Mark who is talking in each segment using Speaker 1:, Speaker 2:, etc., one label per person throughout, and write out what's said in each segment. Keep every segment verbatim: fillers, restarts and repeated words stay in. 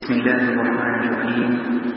Speaker 1: بسم الله الرحمن الرحيم.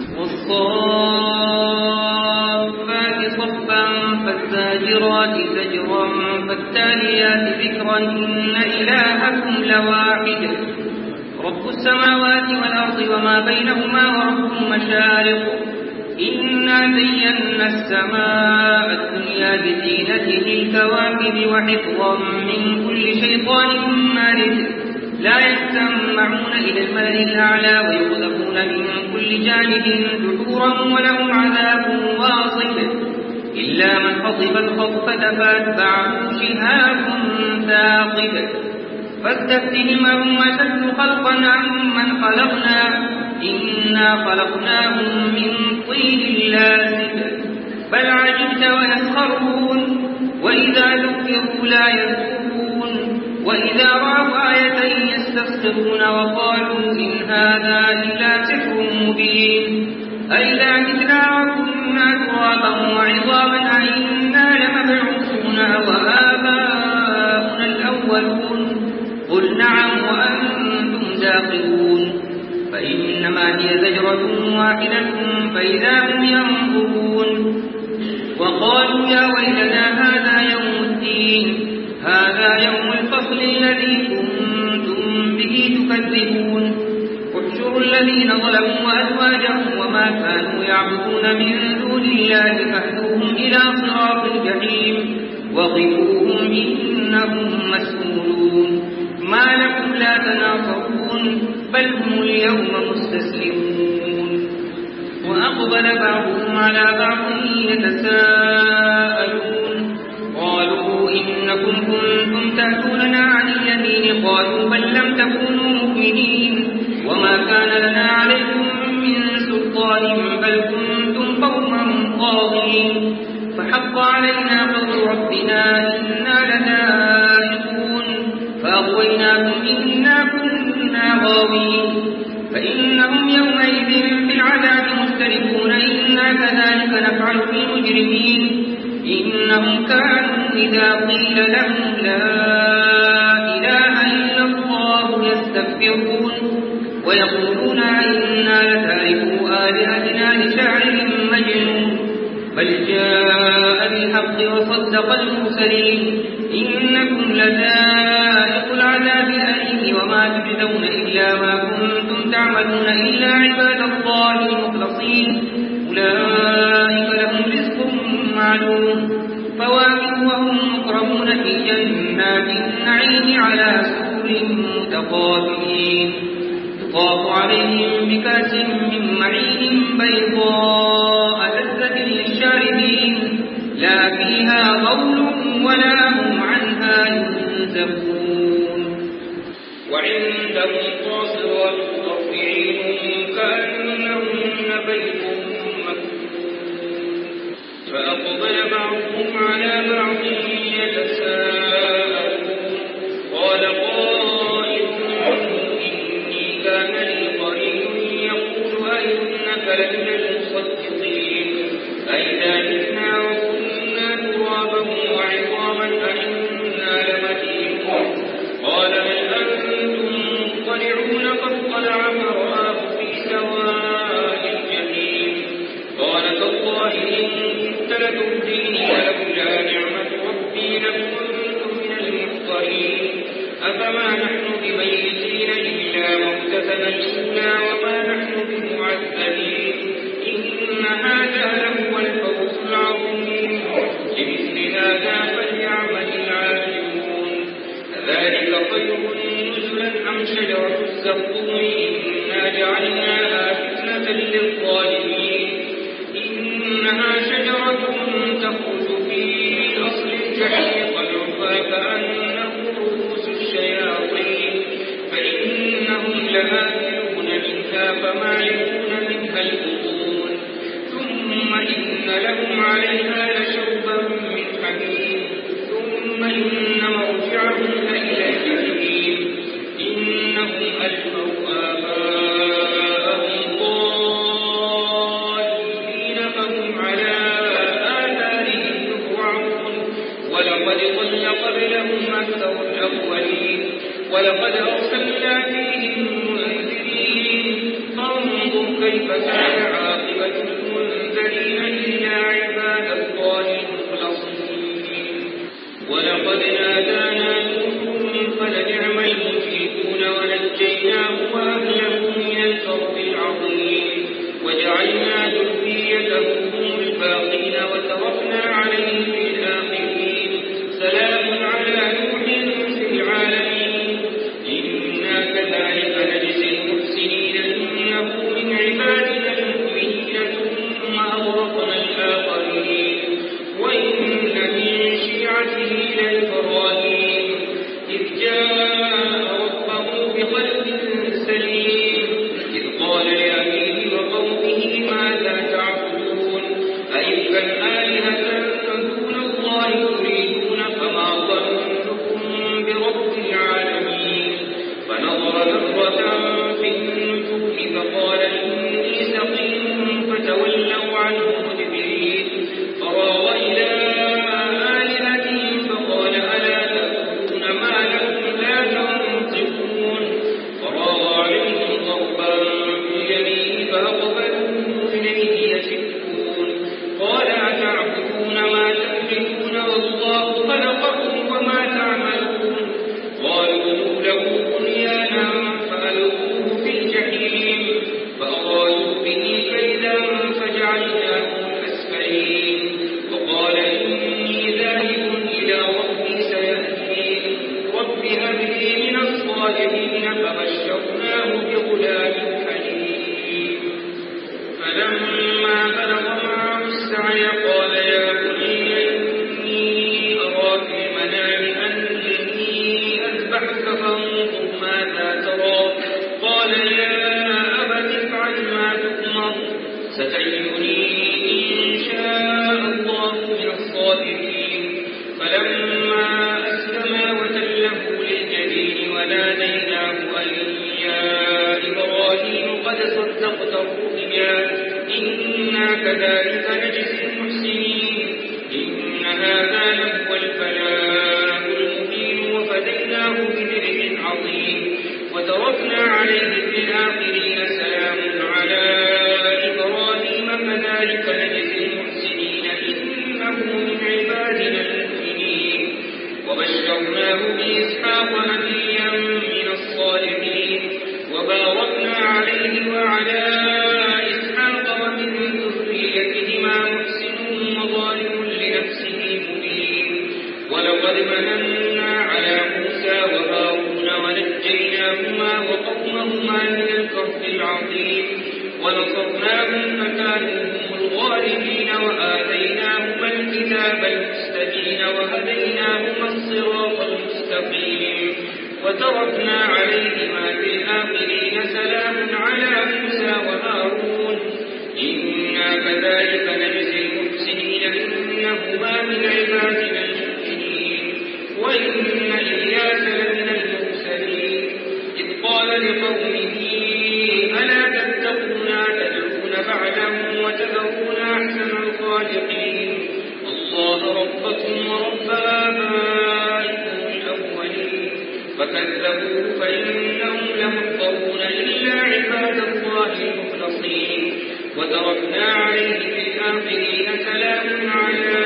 Speaker 2: والصافات صفا فالزاجرات زجرا فالتاليات ذكرا إن إلهكم لواحد رب السماوات والأرض وما بينهما ورب المشارق إنا زينا السماء الدنيا بزينة الكواكب وحفظا من كل شيطان مارد لا يستمعون إلى الملأ الأعلى ويقذفون من كل جانب دحورا ولهم عذاب واصب إلا من خطف الخطفة فأتبعه شهاب ثاقب فاستفتهم هم أشد خلقا عمن خلقنا إنا خلقناهم من طين لازب بل عجبت ويسخرون وإذا ذكروا لا يذكرون وإذا رأوا آية يستسخرون وقالوا إن هذا إلا سحر مبين أئذا متنا وكنا ترابا وعظاما أئنا لمبعوثون وآباؤنا الأولون قل نعم وأنتم داخلون فإنما هي زجرة واحدة فإذا هم ينظرون وقالوا يا ويلنا هذا يوم الدين هذا يوم الفصل الذي كنتم به تكذبون احشروا الذين ظلموا وأزواجهم وما كانوا يعبدون من دون الله فاهدوهم إلى صراط الجحيم وقفوهم إنهم مسؤولون ما لكم لا تناصرون بل هم اليوم مستسلمون وأقبل بعضهم على بعض يتساءلون قالوا إنكم كنتم تأتوننا عن اليمين قالوا بل لم تكونوا مؤمنين وما كان لنا عليكم من سلطان بل كنتم قوما طاغين فحق علينا قول ربنا إنا لذائقون فأغويناكم إنا كنا غاوين فإنهم يومئذ في العذاب مشتركون إنا كذلك نفعل بالمجرمين إنهم كانوا إذا قيل لهم لا إله إلا الله يستكبرون ويقولون إنا لتاركو آلهتنا لشاعر مجنون بل جاء بالحق وصدق المرسلين إنكم لذائق العذاب الأليم وما تجزون إلا ما كنتم تعملون إلا عباد الله المخلصين أولئك لهم رزق معلوم فواكه وهم مكرمون في جنات النعيم على سرر متقابلين يطاف عليهم بكأس من معين بيضاء لذة للشاربين لا فيها غول ولا هم عنها ينزفون وعندهم قاصرات الطرف عين كأنهن بيض فأقبل بعضهم على بعض يتساءلون قال قائل إني كان لي قرين يقول أئنك لمن المصدقين أئذا متنا وكنا ترابا وعظاما أئنا لمدينون قال هل أنتم مطلعون فاطلع فرآه في سواء الجحيم قال تالله إن لترديني ولولا نعمة ربي لكنت من المحضرين أفما نحن بميتين إلا موتتنا الأولى وما نحن بمعذبين إن هذا لهو الفوز العظيم لمثل هذا فليعمل العاملون ذلك خير نزلا أم شجرة الزقوم إنا جعلناها فتنة للظالمين إنها شجرة تخرج في أصل الجحيم طلعها كأنه رؤوس الشياطين فإنهم لآكلون منها فمالئون منها البطون ثم إن لهم عليها لشربا من حميم ثم إن مرجعهم لإلى الجحيم إنهم ألفوا آباءهم ضالين فهم على آثارهم يهرعون ولقد ضل قبلهم أكثر الأولين ولقد أرسلنا فيهم منذرين كيف كان عاقبة المنذرين إلا عباد الله المخلصين ولقد نادانا نوح فلنعم المجيبون ونجيناه وأهله من الكرب العظيم وجعلنا ذريته هم الباقين وتركنا عليه في الآخرين سلام على نوح في العالمين إنا كذلك نجزي المحسنين إنه من عبادنا المؤمنين ثم أغرقنا الآخرين وإن من شيعته لإبراهيم إذ جاء ربه بقلب سليم إذ قال لأبيه وقومه ماذا تعبدون أئفكا آلهة دون الله تريدون فما ظنكم برب العالمين فنظر نظرة في النجوم فقال إني سقيم فتولوا عنه مدبرين فراغ إلى آلهتهم فقال ألا تأكلون ما لكم لا تنطقون فراغ عليهم ضربا باليمين فأقبلوا إليه يسفكون قال أتعبدون ما تنبتون والله خلقكم وما تعملون قالوا له بنيانا فألقوه في الجحيم فأرادوا به كيدا فجعلناهم الأسفلين وقال إني ذاهب إلى ربي سيهدين رب هب لي من الصالحين فبشرناه بغلام حليم فلما بلغ معه السعي قال يا بني إني أرى في المنام أني أذبحك فانظر ماذا ترى قال يا أبت افعل ما تؤمر ستجدني إن شاء الله من الصابرين فلما أسلما وتله للجبين وناديناه أن يا إبراهيم قد صدقت الرؤيا إنا كذلك نجزي المحسنين إن هذا لهو البلاء المبين وفديناه بذبح عظيم وتركنا عليه في الآخرين سلام على إبراهيم كذلك نجزي المحسنين إنه من عبادنا المؤمنين وبشرناه بإسحاق نبيا من الصالحين وباركنا عليه وعلى إسحاق ومن ذريتهما محسن وظالم لنفسه مبين ولقد مننا على موسى وهارون ونجيناهما وقومهما من الكرب العظيم ونصرناهم فكانوا هم الغالبين وآتيناهما الكتاب المستبين وهديناهما الصراط المستقيم وتركنا عليهما في الآخرين سلام على موسى وهارون إنا كذلك نجزي المحسنين إنهما من عبادنا المؤمنين وإن إلياس لمن المرسلين إذ قال لقومه ألا تتقون تدعون بعده وتذرون أحسن الخالقين الله ربكم ورب آبائكم الأولين فكذبوه فإنهم لمحضرون إلا عباد الله المخلصين وتركنا عليه في الآخرين سلام على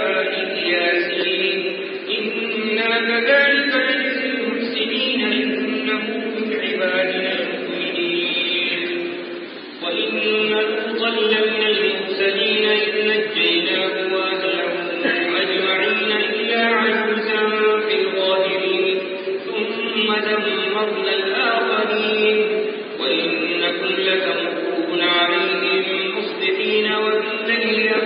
Speaker 2: ياسين إنا كذلك نجزي المحسنين إنه من عبادنا المؤمنين وإن لوطا لمن المرسلين إذ نجيناه وأهله أجمعين إلا عجوزا في الغابرين ثم دمرنا الآخرين وإنكم لتمرون عليهم مصبحين وبالليل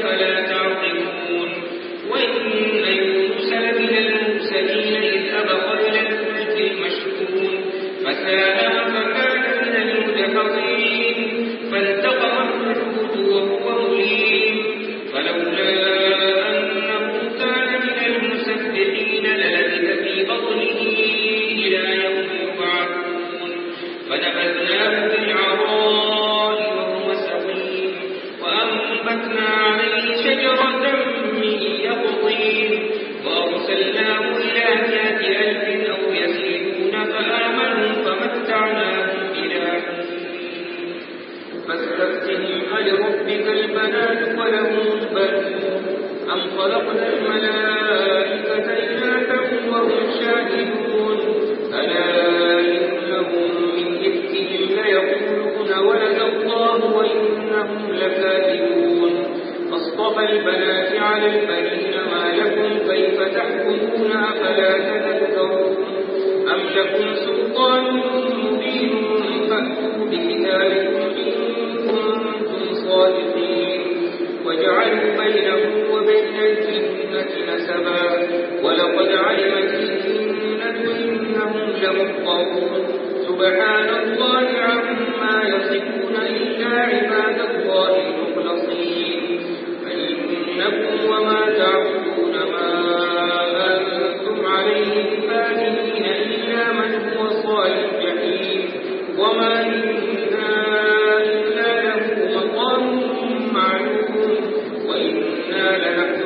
Speaker 2: فاستفتهم ألربك البنات ولهم البنون أم خلقنا الملائكة إناثا وهم شاهدون ألا إنهم من إفكهم ليقولون ولد الله وإنهم لكاذبون أصطفى البنات على البنين ما لكم كيف تحكمون أفلا تذكرون أم لكم سلطان مبين فأتوا بكتابكم إن كنتم صادقين وجعلوا بينه وبين الجنة نسبا ولقد علمت الجنة إنهم لمحضرون سبحان الله عما يصفون إلا عباد الله المخلصين فإنكم وما تعبدون ما أنتم عليه بفاتنين إلا من هو صال الجحيم وما منا إلا له مقام معلوم وإنا لنحن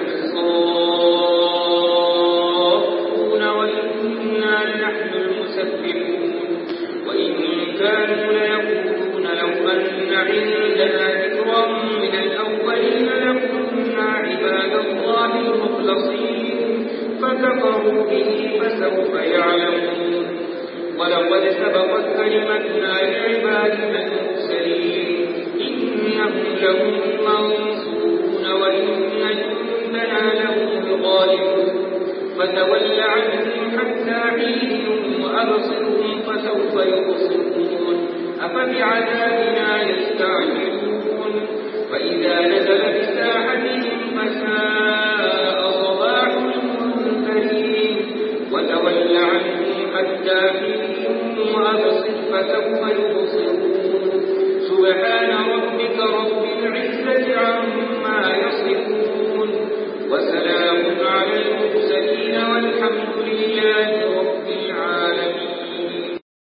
Speaker 2: الصافون وإنا لنحن المسبحون وإن كانوا ليقولون لو أن عندنا ذكرا من الأولين لكنا عباد الله المخلصين فكفروا به فسوف يعلمون ولقد سبقت كلمتنا لعبادنا المرسلين إنهم لهم المنصورون وإن جندنا لهم الغالبون فتول عنهم حتى حين وأبصرهم فسوف يبصرون أفبعذابنا يستعجلون فإذا نزل بساحتهم فساء صباح المنذرين وتول عنهم حتى حين وأبصر فسوف يبصرون سبحان